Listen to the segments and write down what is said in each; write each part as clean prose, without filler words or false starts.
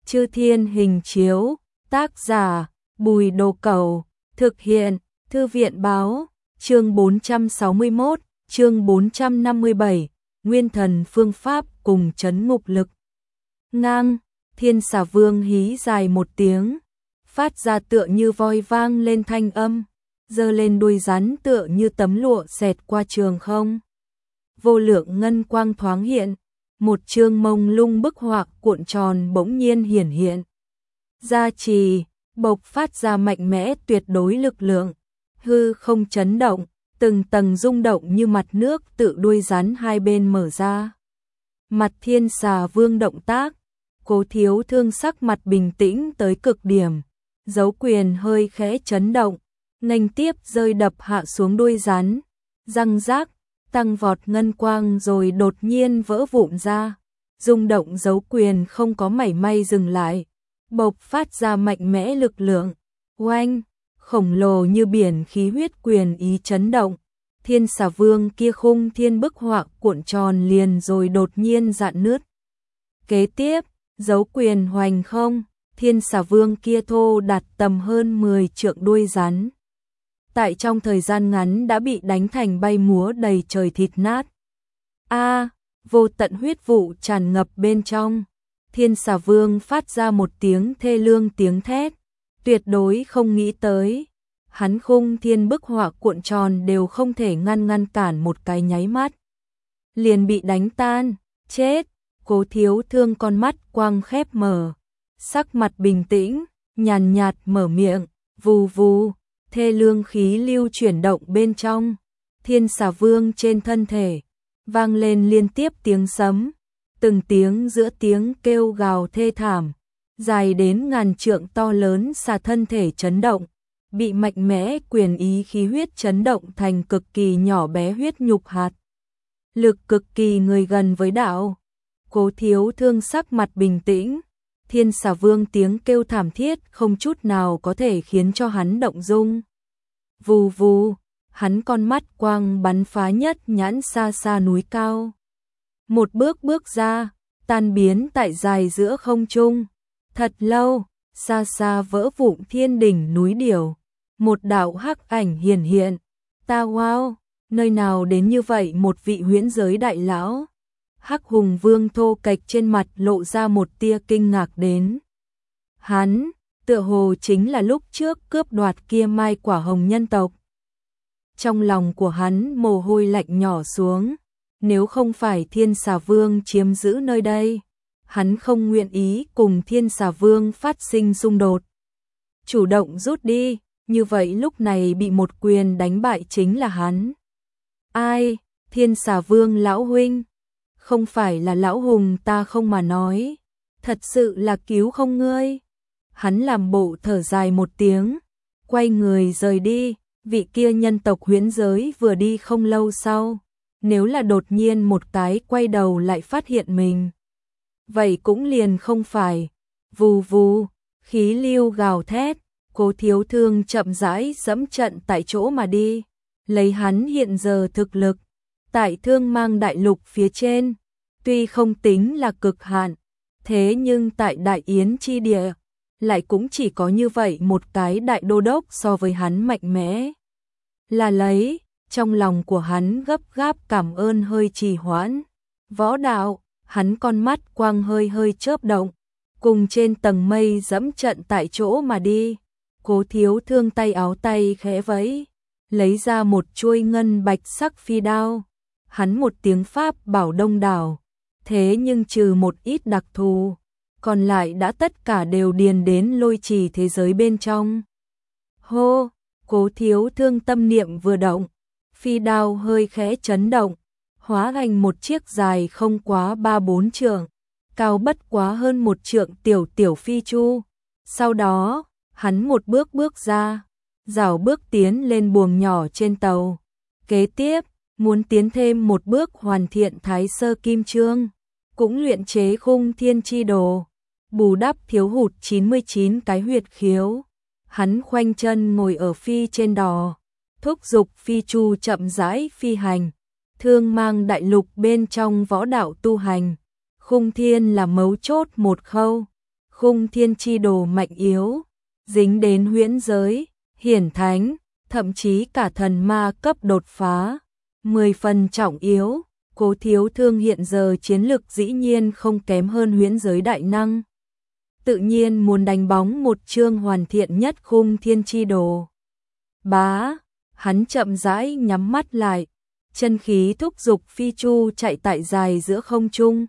Chư Thiên Hình Chiếu, tác giả, Bùi Đồ Cẩu, thực hiện, Thư viện Báo, chương 461, chương 457, Nguyên Thần Phương Pháp cùng trấn ngục lực. Ngang, Thiên Xà Vương hí dài một tiếng, phát ra tựa như voi vang lên thanh âm, giơ lên đuôi rắn tựa như tấm lụa xẹt qua trường không. Vô lượng ngân quang thoáng hiện, một chương mông lung bức họa cuộn tròn bỗng nhiên hiển hiện. Gia trì, bộc phát ra mạnh mẽ tuyệt đối lực lượng, hư không chấn động, từng tầng rung động như mặt nước tự đuôi rắn hai bên mở ra. Mặt Thiên Xà Vương động tác, Cố Thiếu Thương sắc mặt bình tĩnh tới cực điểm, dấu quyền hơi khẽ chấn động, nghênh tiếp rơi đập hạ xuống đuôi rắn, răng rác, tăng vọt ngân quang rồi đột nhiên vỡ vụn ra, rung động dấu quyền không có mảy may dừng lại, bộc phát ra mạnh mẽ lực lượng, oanh, khổng lồ như biển khí huyết quyền ý chấn động, Thiên Xà Vương kia khung thiên bức họa cuộn tròn liền rồi đột nhiên rạn nứt. Kế tiếp, dấu quyền hoành không, Thiên Xà Vương kia thô đạt tầm hơn 10 trượng đuôi rắn. Tại trong thời gian ngắn đã bị đánh thành bay múa đầy trời thịt nát. Vô tận huyết vụ tràn ngập bên trong. Thiên Xà Vương phát ra một tiếng thê lương tiếng thét, tuyệt đối không nghĩ tới. Hắn khung thiên bức họa cuộn tròn đều không thể ngăn cản một cái nháy mắt. Liền bị đánh tan, chết. Cố Thiếu Thương con mắt quang khép mở, sắc mặt bình tĩnh, nhàn nhạt mở miệng, vù vù, thê lương khí lưu chuyển động bên trong. Thiên Xà Vương trên thân thể vang lên liên tiếp tiếng sấm, từng tiếng giữa tiếng kêu gào thê thảm, dài đến ngàn trượng to lớn xà thân thể chấn động, bị mạnh mẽ quyền ý khí huyết chấn động thành cực kỳ nhỏ bé huyết nhục hạt. Lực cực kỳ người gần với đạo. Cố Thiếu Thương sắc mặt bình tĩnh, Thiên Xà Vương tiếng kêu thảm thiết không chút nào có thể khiến cho hắn động dung. Vù vù, hắn con mắt quang bắn phá nhất nhãn xa xa núi cao. Một bước ra, tan biến tại dài giữa không trung. Thật lâu, xa xa vỡ vụn thiên đỉnh núi Điểu. Một đạo hắc ảnh hiển hiện. Ta wow, nơi nào đến như vậy một vị huyễn giới đại lão. Hắc Hùng Vương thô kệch trên mặt lộ ra một tia kinh ngạc đến. Hắn, tựa hồ chính là lúc trước cướp đoạt kia mai quả hồng nhân tộc. Trong lòng của hắn mồ hôi lạnh nhỏ xuống, nếu không phải Thiên Xà Vương chiếm giữ nơi đây, hắn không nguyện ý cùng Thiên Xà Vương phát sinh xung đột. Chủ động rút đi, như vậy lúc này bị một quyền đánh bại chính là hắn. Ai, Thiên Xà Vương lão huynh? Không phải là lão hùng ta không mà nói, thật sự là cứu không ngươi. Hắn làm bộ thở dài một tiếng, quay người rời đi, vị kia nhân tộc huyễn giới vừa đi không lâu sau, nếu là đột nhiên một cái quay đầu lại phát hiện mình. Vậy cũng liền không phải, vù vù, khí lưu gào thét, Cố Thiếu Thương chậm rãi dẫm trận tại chỗ mà đi, lấy hắn hiện giờ thực lực. Tại Thương Mang đại lục phía trên, tuy không tính là cực hạn, thế nhưng tại Đại Yến chi địa, lại cũng chỉ có như vậy một cái đại đô đốc so với hắn mạnh mẽ. Là lấy, trong lòng của hắn gấp gáp cảm ơn hơi trì hoãn. Võ đạo, hắn con mắt quang hơi chớp động, cùng trên tầng mây dẫm trận tại chỗ mà đi. Cố Thiếu Thương tay áo tay khẽ vẫy, lấy ra một chuôi ngân bạch sắc phi đao. Hắn một tiếng pháp bảo đông đảo, thế nhưng trừ một ít đặc thù, còn lại đã tất cả đều điền đến lôi trì thế giới bên trong. Hô, Cố Thiếu Thương tâm niệm vừa động, phi đao hơi khẽ chấn động, hóa thành một chiếc dài không quá 3-4 trượng, cao bất quá hơn 1 trượng tiểu phi chu. Sau đó, hắn một bước ra, rảo bước tiến lên buồng nhỏ trên tàu. Kế tiếp, muốn tiến thêm một bước hoàn thiện Thái Sơ Kim Chương, cũng luyện chế khung thiên chi đồ, bù đắp thiếu hụt 99 cái huyệt khiếu. Hắn khoanh chân ngồi ở phi trên đò, thúc giục phi chu chậm rãi phi hành. Thương Mang đại lục bên trong võ đạo tu hành, khung thiên là mấu chốt một khâu. khung thiên chi đồ mạnh yếu, dính đến huyễn giới, hiển thánh, thậm chí cả thần ma cấp đột phá, 10 phần trọng yếu. Cố Thiếu Thương hiện giờ chiến lực dĩ nhiên không kém hơn huyễn giới đại năng. Tự nhiên muốn đánh bóng một chương hoàn thiện nhất khung thiên chi đồ. Bá, hắn chậm rãi nhắm mắt lại, chân khí thúc dục phi chu chạy tại dài giữa không trung.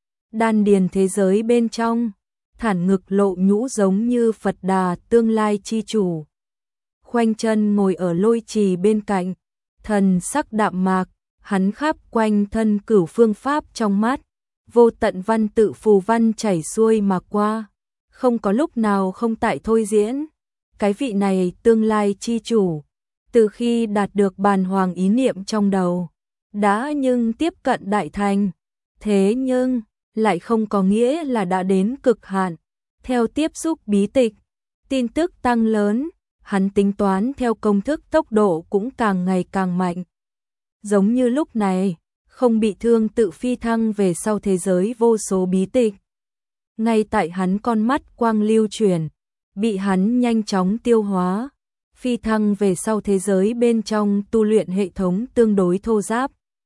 Đan điền thế giới bên trong, thản ngực lộ nhũ giống như Phật Đà tương lai chi chủ. Khoanh chân ngồi ở lôi trì bên cạnh, thần sắc đạm mạc, hắn khắp quanh thân cửu phương pháp trong mắt, vô tận văn tự phù văn chảy xuôi mà qua, không có lúc nào không tại thôi diễn. Cái vị này tương lai chi chủ, từ khi đạt được bàn hoàng ý niệm trong đầu, đã nhưng tiếp cận đại thành, thế nhưng lại không có nghĩa là đã đến cực hạn. Theo tiếp xúc bí tịch, tin tức tăng lớn, hắn tính toán theo công thức tốc độ cũng càng ngày càng mạnh. Giống như lúc này, không bị thương tự phi thăng về sau thế giới vô số bí tịch. Ngay tại hắn con mắt quang lưu chuyển, bị hắn nhanh chóng tiêu hóa, phi thăng về sau thế giới bên trong tu luyện hệ thống tương đối thô ráp.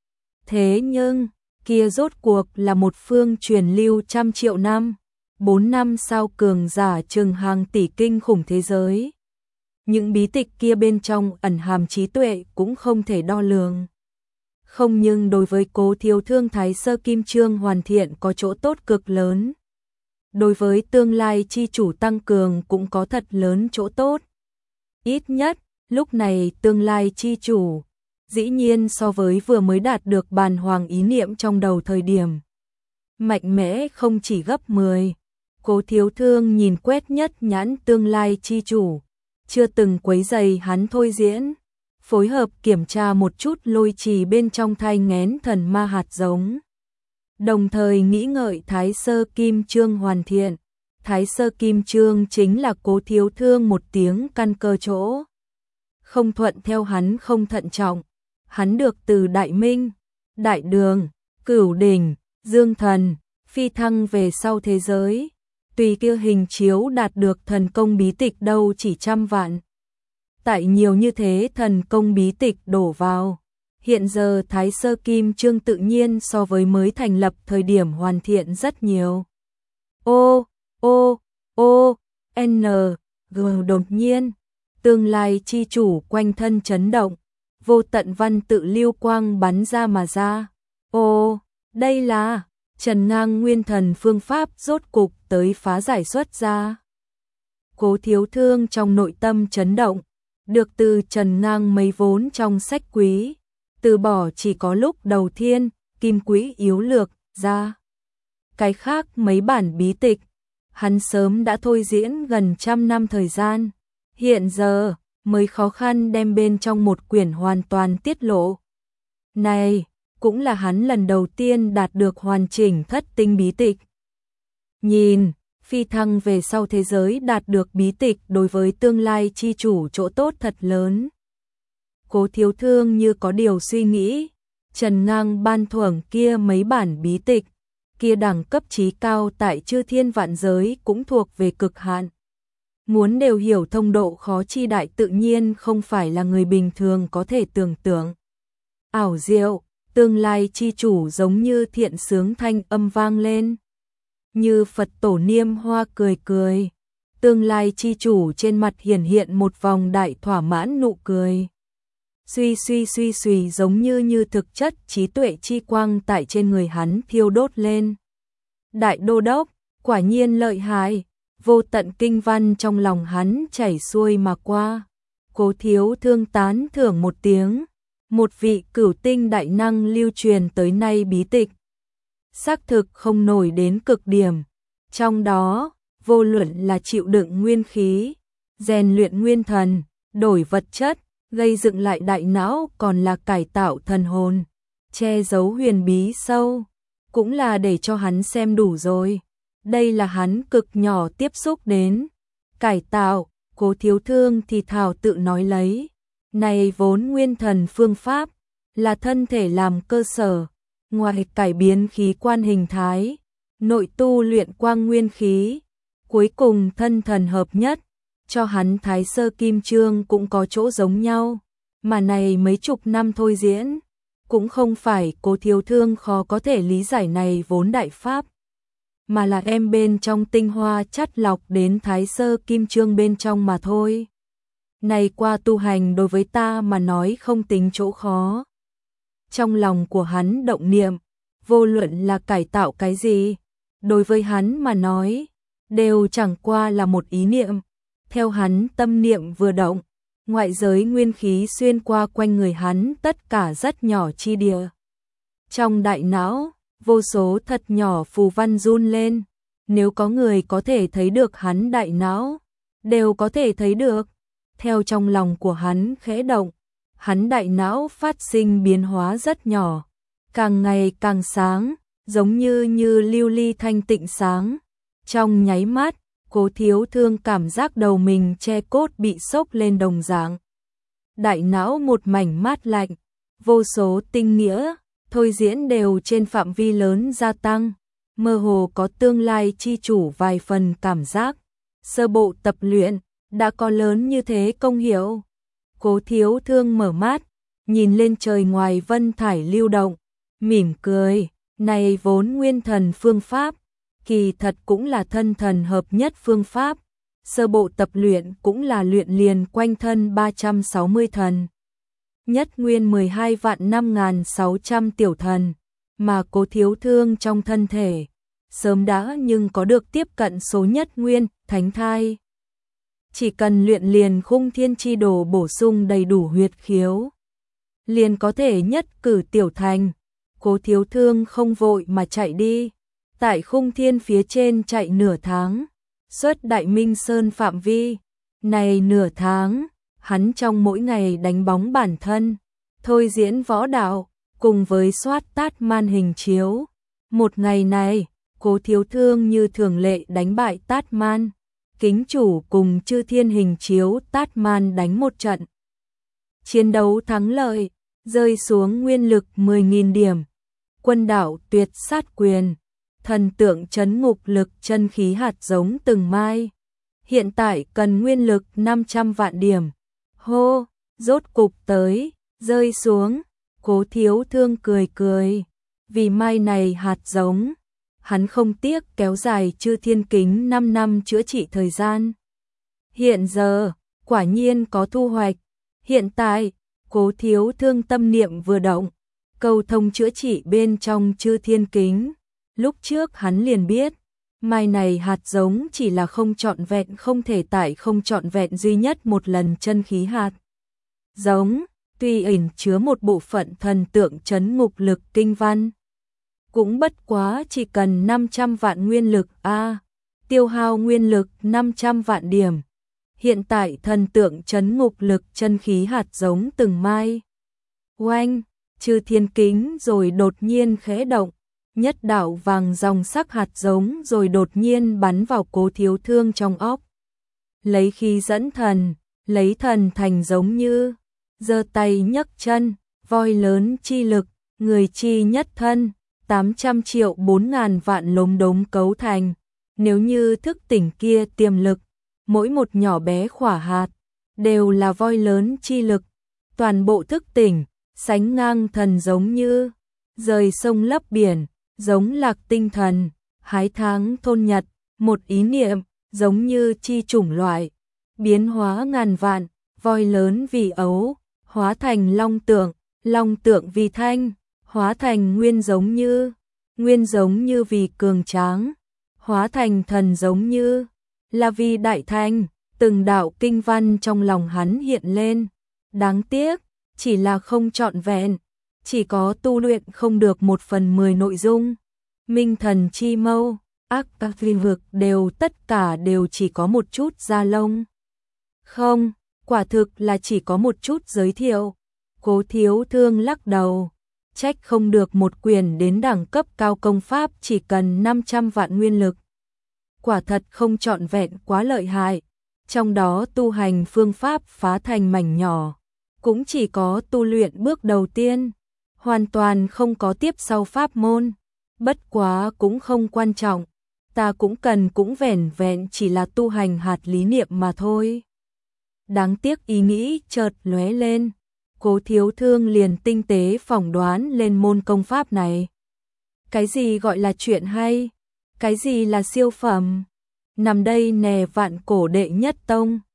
Thế nhưng, kia rốt cuộc là một phương truyền lưu trăm triệu năm, 4 năm sau cường giả chừng hàng tỷ kinh khủng thế giới. Những bí tịch kia bên trong ẩn hàm trí tuệ cũng không thể đo lường. Không, nhưng đối với Cố Thiếu Thương Thái Sơ Kim Chương hoàn thiện có chỗ tốt cực lớn. Đối với tương lai chi chủ tăng cường cũng có thật lớn chỗ tốt. Ít nhất, lúc này tương lai chi chủ, dĩ nhiên so với vừa mới đạt được bàn hoàng ý niệm trong đầu thời điểm, mạnh mẽ không chỉ gấp 10. Cố Thiếu Thương nhìn quét nhất nhãn tương lai chi chủ, chưa từng quấy rầy hắn thôi diễn, phối hợp kiểm tra một chút lôi trì bên trong thai nghén thần ma hạt giống. Đồng thời nghĩ ngợi Thái Sơ Kim Chương hoàn thiện. Thái Sơ Kim Chương chính là Cố Thiếu Thương một tiếng căn cơ chỗ. Không thuận theo hắn không thận trọng. Hắn được từ Đại Minh, Đại Đường, Cửu Đỉnh, Dương Thần, phi thăng về sau thế giới. Tùy kia hình chiếu đạt được thần công bí tịch đâu chỉ trăm vạn. Tại nhiều như thế thần công bí tịch đổ vào. Hiện giờ Thái Sơ Kim Chương tự nhiên so với mới thành lập thời điểm hoàn thiện rất nhiều. Đột nhiên, tương lai chi chủ quanh thân chấn động, vô tận văn tự lưu quang bắn ra mà ra. Đây là Trần Ngang Nguyên Thần phương pháp rốt cục tới phá giải xuất ra. Cố Thiếu Thương trong nội tâm chấn động, được từ Trần Ngang mấy vốn trong sách quý, từ bỏ chỉ có lúc đầu thiên, kim quý yếu lược, ra. Cái khác mấy bản bí tịch, hắn sớm đã thôi diễn gần trăm năm thời gian, hiện giờ mới khó khăn đem bên trong một quyển hoàn toàn tiết lộ. Này, cũng là hắn lần đầu tiên đạt được hoàn chỉnh thất tinh bí tịch. Nhìn, phi thăng về sau thế giới đạt được bí tịch đối với tương lai chi chủ chỗ tốt thật lớn. Cố Thiếu Thương như có điều suy nghĩ, Trần Ngang ban thưởng kia mấy bản bí tịch, kia đẳng cấp trí cao tại chư thiên vạn giới cũng thuộc về cực hạn. Muốn đều hiểu thông độ khó chi đại tự nhiên không phải là người bình thường có thể tưởng tượng. Ảo diệu, tương lai chi chủ giống như thiện sướng thanh âm vang lên. Như Phật tổ Niêm Hoa cười cười, tương lai chi chủ trên mặt hiển hiện một vòng đại thỏa mãn nụ cười. Suy giống như thực chất trí tuệ chi quang tại trên người hắn thiêu đốt lên. Đại đô đốc, quả nhiên lợi hại, vô tận kinh văn trong lòng hắn chảy xuôi mà qua. Cố Thiếu Thương tán thưởng một tiếng, một vị cửu tinh đại năng lưu truyền tới nay bí tịch. Xác thực không nổi đến cực điểm, trong đó, vô luận là chịu đựng nguyên khí, rèn luyện nguyên thần, đổi vật chất, gây dựng lại đại não còn là cải tạo thần hồn, che giấu huyền bí sâu, cũng là để cho hắn xem đủ rồi. Đây là hắn cực nhỏ tiếp xúc đến. Cải tạo, Cố Thiếu Thương thì thảo tự nói lấy. Này vốn nguyên thần phương pháp, là thân thể làm cơ sở, ngoài cải biến khí quan hình thái, nội tu luyện quang nguyên khí, Cuối cùng thân thần hợp nhất, cho hắn Thái Sơ Kim Chương cũng có chỗ giống nhau, mà này mấy chục năm thôi diễn, cũng không phải Cố Thiếu Thương khó có thể lý giải này vốn đại pháp, mà là em bên trong tinh hoa chắt lọc đến Thái Sơ Kim Chương bên trong mà thôi. Này qua tu hành đối với ta mà nói không tính chỗ khó. Trong lòng của hắn động niệm, vô luận là cải tạo cái gì, đối với hắn mà nói, đều chẳng qua là một ý niệm. Theo hắn tâm niệm vừa động, ngoại giới nguyên khí xuyên qua quanh người hắn tất cả rất nhỏ chi địa. Trong đại não, vô số thật nhỏ phù văn run lên, nếu có người có thể thấy được hắn đại não, đều có thể thấy được. Theo trong lòng của hắn khẽ động, hắn đại não phát sinh biến hóa rất nhỏ, càng ngày càng sáng, giống như lưu ly thanh tịnh sáng. Trong nháy mắt, Cố Thiếu Thương cảm giác đầu mình che cốt bị sốc lên đồng dạng. Đại não một mảnh mát lạnh, vô số tinh nghĩa, thôi diễn đều trên phạm vi lớn gia tăng, mơ hồ có tương lai chi chủ vài phần cảm giác. Sơ bộ tập luyện, đã có lớn như thế công hiệu. Cố Thiếu Thương mở mắt, nhìn lên trời ngoài vân thải lưu động, mỉm cười, này vốn nguyên thần phương pháp, kỳ thật cũng là thân thần hợp nhất phương pháp. Sơ bộ tập luyện cũng là luyện liền quanh thân 360 thần. Nhất nguyên 12.5.600 tiểu thần, mà Cố Thiếu Thương trong thân thể, sớm đã nhưng có được tiếp cận số nhất nguyên, thánh thai. Chỉ cần luyện liền khung thiên chi đồ bổ sung đầy đủ huyệt khiếu, liền có thể nhất cử tiểu thành. Cố Thiếu Thương không vội mà chạy đi, tại khung thiên phía trên chạy nửa tháng, xuất Đại Minh Sơn phạm vi. Này nửa tháng, hắn trong mỗi ngày đánh bóng bản thân, thôi diễn võ đạo, cùng với soát tát man hình chiếu. Một ngày này, Cố Thiếu Thương như thường lệ đánh bại tát man, kính chủ cùng chư thiên hình chiếu tát man đánh một trận. Chiến đấu thắng lợi, rơi xuống nguyên lực 10.000 điểm. Quân đạo tuyệt sát quyền, thần tượng chấn ngục lực chân khí hạt giống từng mai. Hiện tại cần nguyên lực 500 vạn điểm. Hô, rốt cục tới, rơi xuống. Cố Thiếu Thương cười cười, vì mai này hạt giống, hắn không tiếc kéo dài chư thiên kính 5 năm chữa trị thời gian. Hiện giờ, quả nhiên có thu hoạch. Hiện tại, Cố Thiếu Thương tâm niệm vừa động, cầu thông chữa trị bên trong chư thiên kính. Lúc trước hắn liền biết, mai này hạt giống chỉ là không trọn vẹn, không thể tại không trọn vẹn duy nhất một lần chân khí hạt giống, tuy ẩn chứa một bộ phận thần tượng chấn ngục lực kinh văn, cũng bất quá chỉ cần 500 vạn nguyên lực tiêu hao nguyên lực 500 vạn điểm. Hiện tại thần tượng chấn ngục lực chân khí hạt giống từng mai. Oanh, chư thiên kính rồi đột nhiên khẽ động, nhất đạo vàng dòng sắc hạt giống rồi đột nhiên bắn vào Cố Thiếu Thương trong óc. Lấy khí dẫn thần, lấy thần thành giống như, giơ tay nhấc chân, voi lớn chi lực, người chi nhất thân, 800 triệu 4.000 vạn lốm đốm cấu thành. Nếu như thức tỉnh kia tiềm lực, mỗi một nhỏ bé khỏa hạt, đều là voi lớn chi lực, toàn bộ thức tỉnh, sánh ngang thần giống như, rời sông lấp biển, giống lạc tinh thần, hái tháng thôn nhật, một ý niệm, giống như chi chủng loại, biến hóa ngàn vạn, voi lớn vì ấu, hóa thành long tượng vì thanh, hóa thành nguyên giống như vì cường tráng, hóa thành thần giống như là vì đại thanh. Từng đạo kinh văn trong lòng hắn hiện lên, đáng tiếc, chỉ là không trọn vẹn, chỉ có tu luyện không được 1/10 nội dung. Minh thần chi mâu, ác các linh vực đều tất cả đều chỉ có một chút da lông. Không, quả thực là chỉ có một chút giới thiệu. Cố Thiếu Thương lắc đầu, trách không được một quyền đến đẳng cấp cao công pháp chỉ cần 500 vạn nguyên lực. Quả thật không trọn vẹn, quá lợi hại. Trong đó tu hành phương pháp phá thành mảnh nhỏ, cũng chỉ có tu luyện bước đầu tiên, hoàn toàn không có tiếp sau pháp môn. Bất quá cũng không quan trọng, ta cũng cần cũng vẻn vẹn chỉ là tu hành hạt lý niệm mà thôi. Đáng tiếc ý nghĩ chợt lóe lên, Cố Thiếu Thương liền tinh tế phỏng đoán lên môn công pháp này. Cái gì gọi là chuyện hay? Cái gì là siêu phẩm? Nằm đây nè vạn cổ đệ nhất tông.